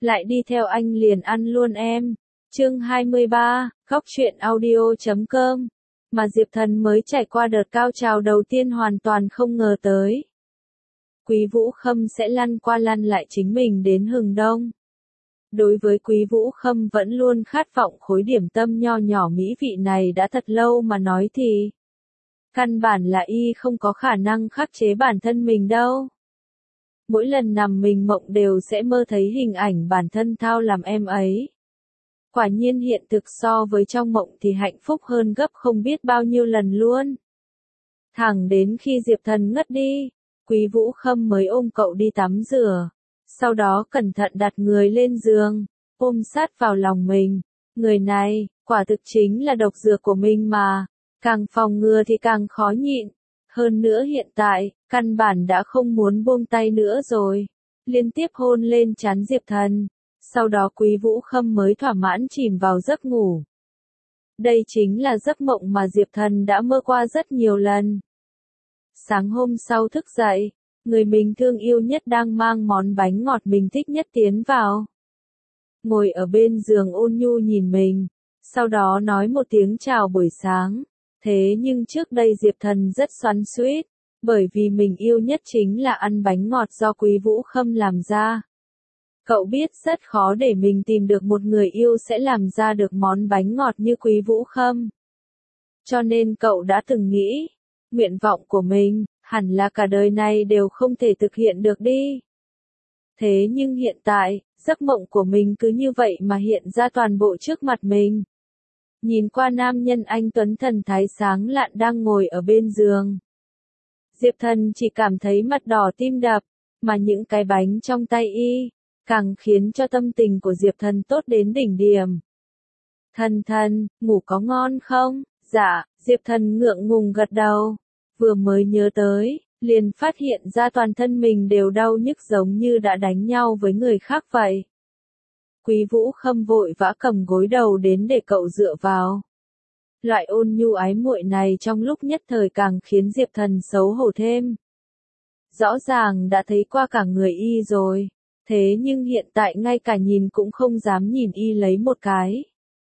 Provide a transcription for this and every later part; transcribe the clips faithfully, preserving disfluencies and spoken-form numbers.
lại đi theo anh liền ăn luôn em. Chương hai mươi ba, Góc truyện audio chấm com. Mà Diệp Thần mới trải qua đợt cao trào đầu tiên hoàn toàn không ngờ tới. Quý Vũ Khâm sẽ lăn qua lăn lại chính mình đến hừng đông. Đối với Quý Vũ Khâm vẫn luôn khát vọng khối điểm tâm nho nhỏ mỹ vị này đã thật lâu mà nói thì căn bản là y không có khả năng khắc chế bản thân mình đâu. Mỗi lần nằm mình mộng đều sẽ mơ thấy hình ảnh bản thân thao làm em ấy. Quả nhiên hiện thực so với trong mộng thì hạnh phúc hơn gấp không biết bao nhiêu lần luôn. Thẳng đến khi Diệp Thần ngất đi, Quý Vũ Khâm mới ôm cậu đi tắm rửa. Sau đó cẩn thận đặt người lên giường, ôm sát vào lòng mình. Người này, quả thực chính là độc dược của mình mà. Càng phòng ngừa thì càng khó nhịn. Hơn nữa hiện tại, căn bản đã không muốn buông tay nữa rồi. Liên tiếp hôn lên trán Diệp Thần. Sau đó Quý Vũ Khâm mới thỏa mãn chìm vào giấc ngủ. Đây chính là giấc mộng mà Diệp Thần đã mơ qua rất nhiều lần. Sáng hôm sau thức dậy, người mình thương yêu nhất đang mang món bánh ngọt mình thích nhất tiến vào. Ngồi ở bên giường ôn nhu nhìn mình, sau đó nói một tiếng chào buổi sáng. Thế nhưng trước đây Diệp Thần rất xoắn xuýt, bởi vì mình yêu nhất chính là ăn bánh ngọt do Quý Vũ Khâm làm ra. Cậu biết rất khó để mình tìm được một người yêu sẽ làm ra được món bánh ngọt như Quý Vũ Khâm. Cho nên cậu đã từng nghĩ, nguyện vọng của mình, hẳn là cả đời này đều không thể thực hiện được đi. Thế nhưng hiện tại, giấc mộng của mình cứ như vậy mà hiện ra toàn bộ trước mặt mình. Nhìn qua nam nhân anh tuấn thần thái sáng lạn đang ngồi ở bên giường. Diệp Thần chỉ cảm thấy mặt đỏ tim đập, mà những cái bánh trong tay y, càng khiến cho tâm tình của Diệp Thần tốt đến đỉnh điểm. Thần thần, ngủ có ngon không? Dạ, Diệp Thần ngượng ngùng gật đầu. Vừa mới nhớ tới, liền phát hiện ra toàn thân mình đều đau nhức giống như đã đánh nhau với người khác vậy. Quý Vũ Khâm vội vã cầm gối đầu đến để cậu dựa vào. Loại ôn nhu ái muội này trong lúc nhất thời càng khiến Diệp Thần xấu hổ thêm. Rõ ràng đã thấy qua cả người y rồi, thế nhưng hiện tại ngay cả nhìn cũng không dám nhìn y lấy một cái.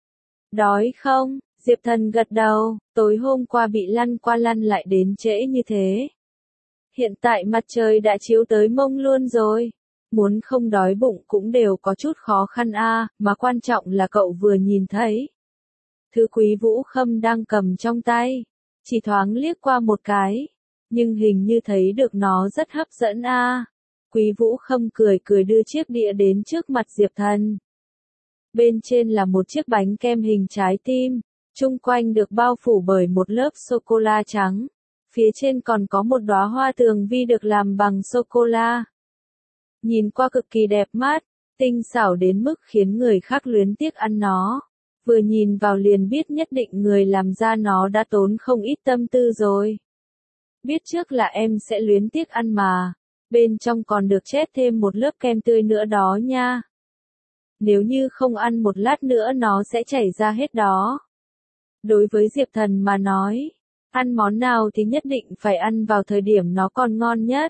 Đói không? Diệp Thần gật đầu, tối hôm qua bị lăn qua lăn lại đến trễ như thế. Hiện tại mặt trời đã chiếu tới mông luôn rồi. Muốn không đói bụng cũng đều có chút khó khăn a, à, mà quan trọng là cậu vừa nhìn thấy. Thứ Quý Vũ Khâm đang cầm trong tay, chỉ thoáng liếc qua một cái, nhưng hình như thấy được nó rất hấp dẫn a. À. Quý Vũ Khâm cười cười đưa chiếc đĩa đến trước mặt Diệp Thần. Bên trên là một chiếc bánh kem hình trái tim, chung quanh được bao phủ bởi một lớp sô-cô-la trắng. Phía trên còn có một đóa hoa tường vi được làm bằng sô-cô-la. Nhìn qua cực kỳ đẹp mắt, tinh xảo đến mức khiến người khác luyến tiếc ăn nó. Vừa nhìn vào liền biết nhất định người làm ra nó đã tốn không ít tâm tư rồi. Biết trước là em sẽ luyến tiếc ăn mà. Bên trong còn được chét thêm một lớp kem tươi nữa đó nha. Nếu như không ăn một lát nữa nó sẽ chảy ra hết đó. Đối với Diệp Thần mà nói, ăn món nào thì nhất định phải ăn vào thời điểm nó còn ngon nhất.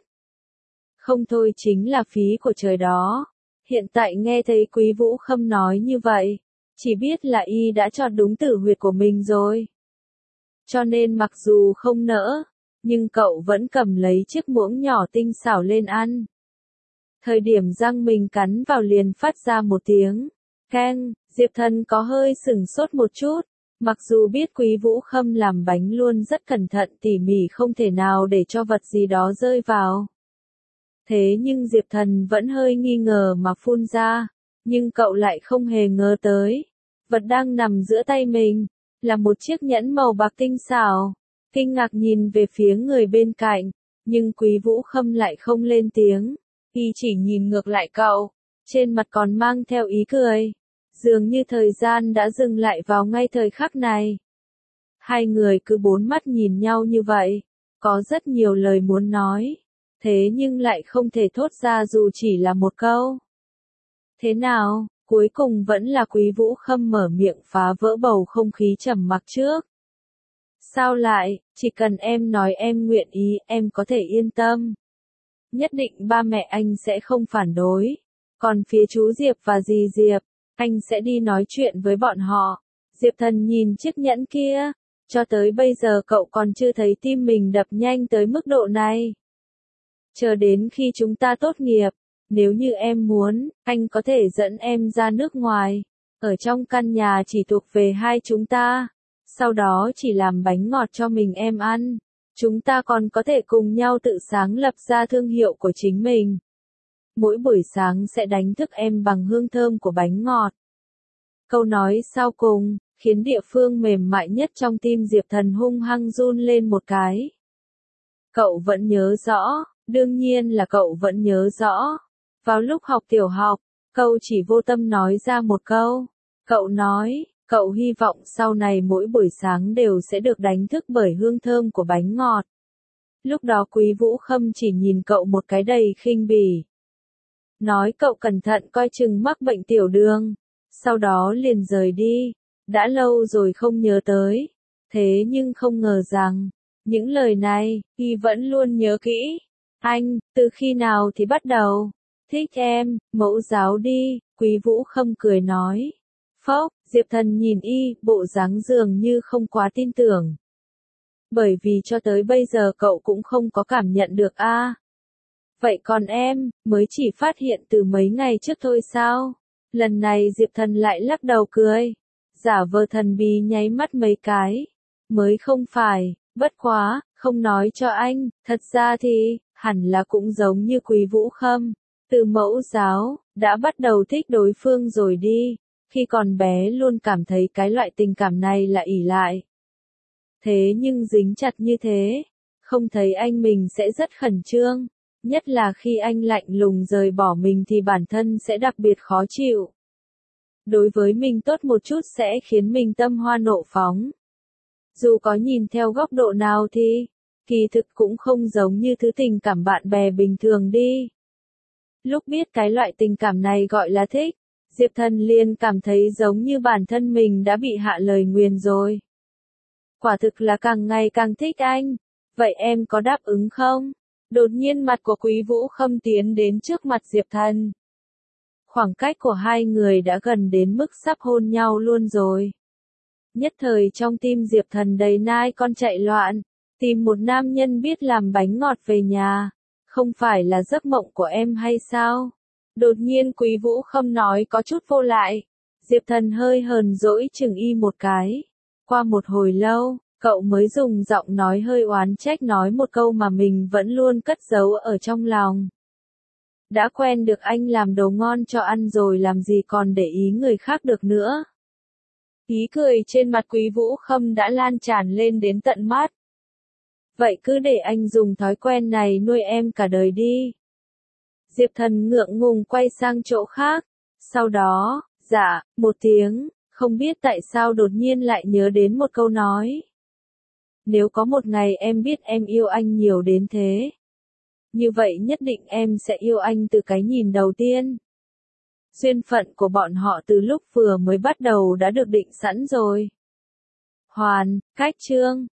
Không thôi chính là phí của trời đó. Hiện tại nghe thấy Quý Vũ Khâm nói như vậy, chỉ biết là y đã chọn đúng tử huyệt của mình rồi. Cho nên mặc dù không nỡ, nhưng cậu vẫn cầm lấy chiếc muỗng nhỏ tinh xảo lên ăn. Thời điểm răng mình cắn vào liền phát ra một tiếng keng, Diệp Thần có hơi sửng sốt một chút. Mặc dù biết Quý Vũ Khâm làm bánh luôn rất cẩn thận tỉ mỉ không thể nào để cho vật gì đó rơi vào. Thế nhưng Diệp Thần vẫn hơi nghi ngờ mà phun ra, nhưng cậu lại không hề ngờ tới. Vật đang nằm giữa tay mình, là một chiếc nhẫn màu bạc tinh xảo. Kinh ngạc nhìn về phía người bên cạnh, nhưng Quý Vũ Khâm lại không lên tiếng, y chỉ nhìn ngược lại cậu, trên mặt còn mang theo ý cười. Dường như thời gian đã dừng lại vào ngay thời khắc này. Hai người cứ bốn mắt nhìn nhau như vậy, có rất nhiều lời muốn nói, thế nhưng lại không thể thốt ra dù chỉ là một câu. Thế nào, cuối cùng vẫn là Quý Vũ Khâm mở miệng phá vỡ bầu không khí trầm mặc trước. Sao lại, chỉ cần em nói em nguyện ý, em có thể yên tâm. Nhất định ba mẹ anh sẽ không phản đối. Còn phía chú Diệp và dì Diệp, anh sẽ đi nói chuyện với bọn họ. Diệp Thần nhìn chiếc nhẫn kia. Cho tới bây giờ cậu còn chưa thấy tim mình đập nhanh tới mức độ này. Chờ đến khi chúng ta tốt nghiệp, nếu như em muốn, anh có thể dẫn em ra nước ngoài. Ở trong căn nhà chỉ thuộc về hai chúng ta. Sau đó chỉ làm bánh ngọt cho mình em ăn. Chúng ta còn có thể cùng nhau tự sáng lập ra thương hiệu của chính mình. Mỗi buổi sáng sẽ đánh thức em bằng hương thơm của bánh ngọt. Câu nói sau cùng, khiến địa phương mềm mại nhất trong tim Diệp Thần hung hăng run lên một cái. Cậu vẫn nhớ rõ, đương nhiên là cậu vẫn nhớ rõ. Vào lúc học tiểu học, cậu chỉ vô tâm nói ra một câu. Cậu nói, cậu hy vọng sau này mỗi buổi sáng đều sẽ được đánh thức bởi hương thơm của bánh ngọt. Lúc đó Quý Vũ Khâm chỉ nhìn cậu một cái đầy khinh bỉ. Nói cậu cẩn thận coi chừng mắc bệnh tiểu đường. Sau đó liền rời đi. Đã lâu rồi không nhớ tới. Thế nhưng không ngờ rằng, những lời này, y vẫn luôn nhớ kỹ. Anh, từ khi nào thì bắt đầu? Thích em, mẫu giáo đi, Quý Vũ Khâm cười nói. Phốc, Diệp Thần nhìn y, bộ dáng dường như không quá tin tưởng. Bởi vì cho tới bây giờ cậu cũng không có cảm nhận được a. À. Vậy còn em, mới chỉ phát hiện từ mấy ngày trước thôi sao? Lần này Diệp Thần lại lắc đầu cười. Giả vờ thần bí nháy mắt mấy cái. Mới không phải, bất quá, không nói cho anh, thật ra thì, hẳn là cũng giống như Quý Vũ Khâm. Từ mẫu giáo, đã bắt đầu thích đối phương rồi đi. Khi còn bé luôn cảm thấy cái loại tình cảm này là ỷ lại. Thế nhưng dính chặt như thế, không thấy anh mình sẽ rất khẩn trương. Nhất là khi anh lạnh lùng rời bỏ mình thì bản thân sẽ đặc biệt khó chịu. Đối với mình tốt một chút sẽ khiến mình tâm hoa nộ phóng. Dù có nhìn theo góc độ nào thì, kỳ thực cũng không giống như thứ tình cảm bạn bè bình thường đi. Lúc biết cái loại tình cảm này gọi là thích, Diệp Thần liền cảm thấy giống như bản thân mình đã bị hạ lời nguyền rồi. Quả thực là càng ngày càng thích anh. Vậy em có đáp ứng không? Đột nhiên mặt của Quý Vũ Khâm tiến đến trước mặt Diệp Thần. Khoảng cách của hai người đã gần đến mức sắp hôn nhau luôn rồi. Nhất thời trong tim Diệp Thần đầy nai con chạy loạn, tìm một nam nhân biết làm bánh ngọt về nhà, không phải là giấc mộng của em hay sao? Đột nhiên Quý Vũ Khâm nói có chút vô lại. Diệp Thần hơi hờn dỗi chừng y một cái. Qua một hồi lâu, cậu mới dùng giọng nói hơi oán trách nói một câu mà mình vẫn luôn cất giấu ở trong lòng. Đã quen được anh làm đồ ngon cho ăn rồi làm gì còn để ý người khác được nữa. Ý cười trên mặt Quý Vũ Khâm đã lan tràn lên đến tận mắt. Vậy cứ để anh dùng thói quen này nuôi em cả đời đi. Diệp Thần ngượng ngùng quay sang chỗ khác. Sau đó, dạ, một tiếng, không biết tại sao đột nhiên lại nhớ đến một câu nói. Nếu có một ngày em biết em yêu anh nhiều đến thế, như vậy nhất định em sẽ yêu anh từ cái nhìn đầu tiên. Duyên phận của bọn họ từ lúc vừa mới bắt đầu đã được định sẵn rồi. Hoàn, cách chương